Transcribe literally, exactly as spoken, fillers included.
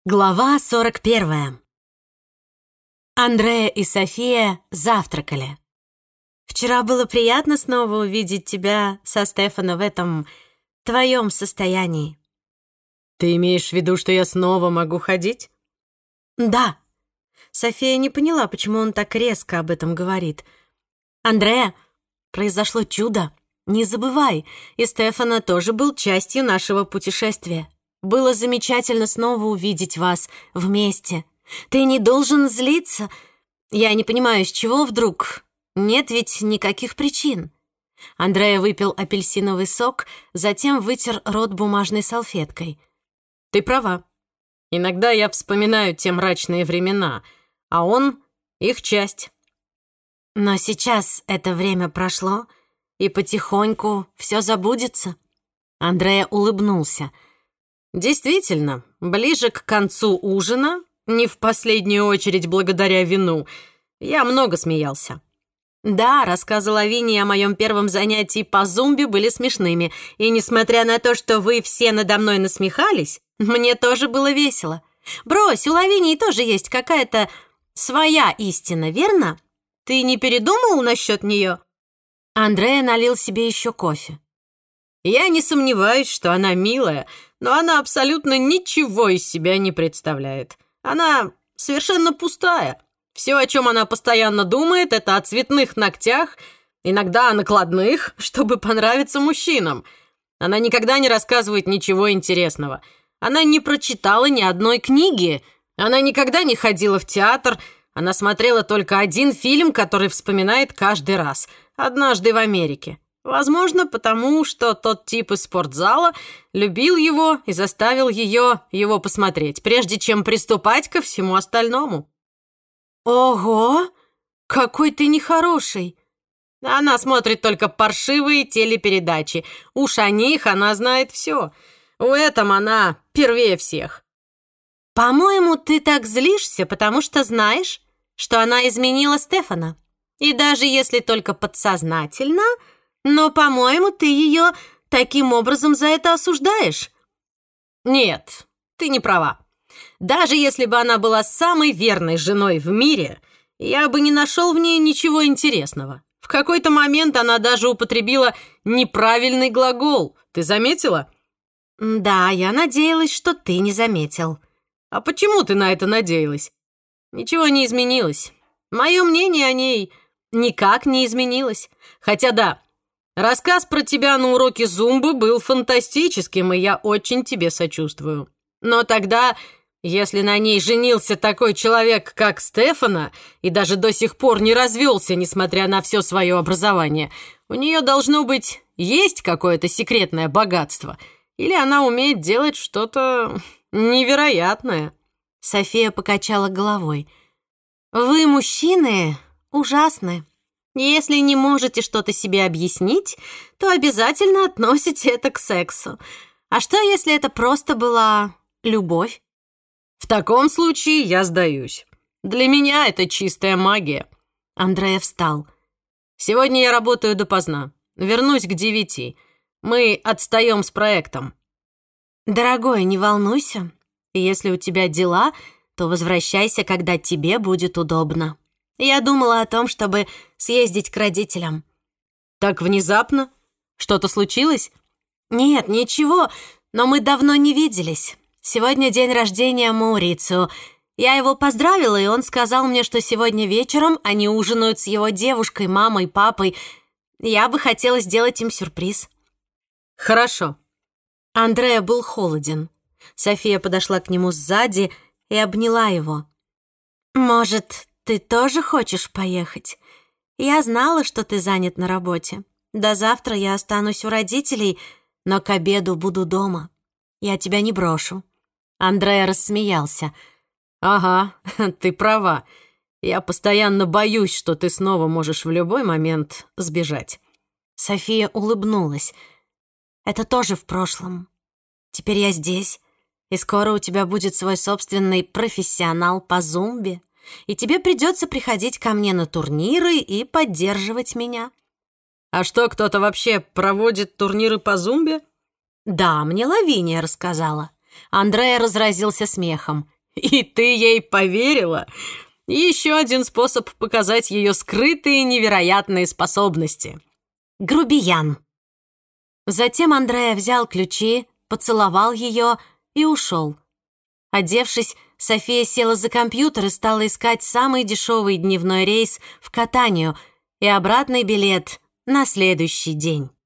Глава сорок первая. Андреа и София завтракали. «Вчера было приятно снова увидеть тебя со Стефано в этом твоем состоянии». «Ты имеешь в виду, что я снова могу ходить?» «Да». София не поняла, почему он так резко об этом говорит. «Андреа, произошло чудо. Не забывай, и Стефано тоже был частью нашего путешествия. Было замечательно снова увидеть вас вместе. Ты не должен злиться. Я не понимаю, с чего вдруг? Нет ведь никаких причин». Андреа выпил апельсиновый сок, затем вытер рот бумажной салфеткой. «Ты права. Иногда я вспоминаю те мрачные времена, а он — их часть». «Но сейчас это время прошло, и потихоньку все забудется». Андреа улыбнулся. «Действительно, ближе к концу ужина, не в последнюю очередь благодаря вину, я много смеялся». «Да, рассказы Лавинии о моем первом занятии по зумби были смешными, и несмотря на то, что вы все надо мной насмехались, мне тоже было весело. Брось, у Лавинии тоже есть какая-то своя истина, верно? Ты не передумал насчет нее?» Андреа налил себе еще кофе. «Я не сомневаюсь, что она милая, но она абсолютно ничего из себя не представляет. Она совершенно пустая. Все, о чем она постоянно думает, это о цветных ногтях, иногда о накладных, чтобы понравиться мужчинам. Она никогда не рассказывает ничего интересного. Она не прочитала ни одной книги. Она никогда не ходила в театр. Она смотрела только один фильм, который вспоминает каждый раз. «Однажды в Америке». Возможно, потому что тот тип из спортзала любил его и заставил ее его посмотреть, прежде чем приступать ко всему остальному. «Ого! Какой ты нехороший!» Она смотрит только паршивые телепередачи. Уж о них она знает все. В этом она первее всех. «По-моему, ты так злишься, потому что знаешь, что она изменила Стефано. И даже если только подсознательно... Но, по-моему, ты ее таким образом за это осуждаешь». «Нет, ты не права. Даже если бы она была самой верной женой в мире, я бы не нашел в ней ничего интересного. В какой-то момент она даже употребила неправильный глагол. Ты заметила?» «Да, я надеялась, что ты не заметил». «А почему ты на это надеялась?» «Ничего не изменилось. Мое мнение о ней никак не изменилось. Хотя да, рассказ про тебя на уроке зумбы был фантастическим, и я очень тебе сочувствую. Но тогда, если на ней женился такой человек, как Стефано, и даже до сих пор не развелся, несмотря на все свое образование, у нее должно быть есть какое-то секретное богатство, или она умеет делать что-то невероятное». София покачала головой. «Вы, мужчины, ужасны. Если не можете что-то себе объяснить, то обязательно относите это к сексу. А что, если это просто была любовь?» «В таком случае я сдаюсь. Для меня это чистая магия». Андреа встал. «Сегодня я работаю допоздна. Вернусь к девяти. Мы отстаем с проектом». «Дорогой, не волнуйся. Если у тебя дела, то возвращайся, когда тебе будет удобно. Я думала о том, чтобы съездить к родителям». «Так внезапно? Что-то случилось?» «Нет, ничего, но мы давно не виделись. Сегодня день рождения Маурицио. Я его поздравила, и он сказал мне, что сегодня вечером они ужинают с его девушкой, мамой, папой. Я бы хотела сделать им сюрприз». «Хорошо». Андреа был холоден. София подошла к нему сзади и обняла его. «Может, ты тоже хочешь поехать? Я знала, что ты занят на работе. До завтра я останусь у родителей, но к обеду буду дома. Я тебя не брошу». Андреа рассмеялся. «Ага, ты права. Я постоянно боюсь, что ты снова можешь в любой момент сбежать». София улыбнулась. «Это тоже в прошлом. Теперь я здесь, и скоро у тебя будет свой собственный профессионал по зумбе, и тебе придется приходить ко мне на турниры и поддерживать меня». «А что, кто-то вообще проводит турниры по зумбе?» «Да, мне Лавиния рассказала. Андреа разразился смехом. «И ты ей поверила? Еще один способ показать ее скрытые невероятные способности». Грубиян. Затем Андреа взял ключи, поцеловал ее и ушел. Одевшись, София села за компьютер и стала искать самый дешевый дневной рейс в Катанию и обратный билет на следующий день.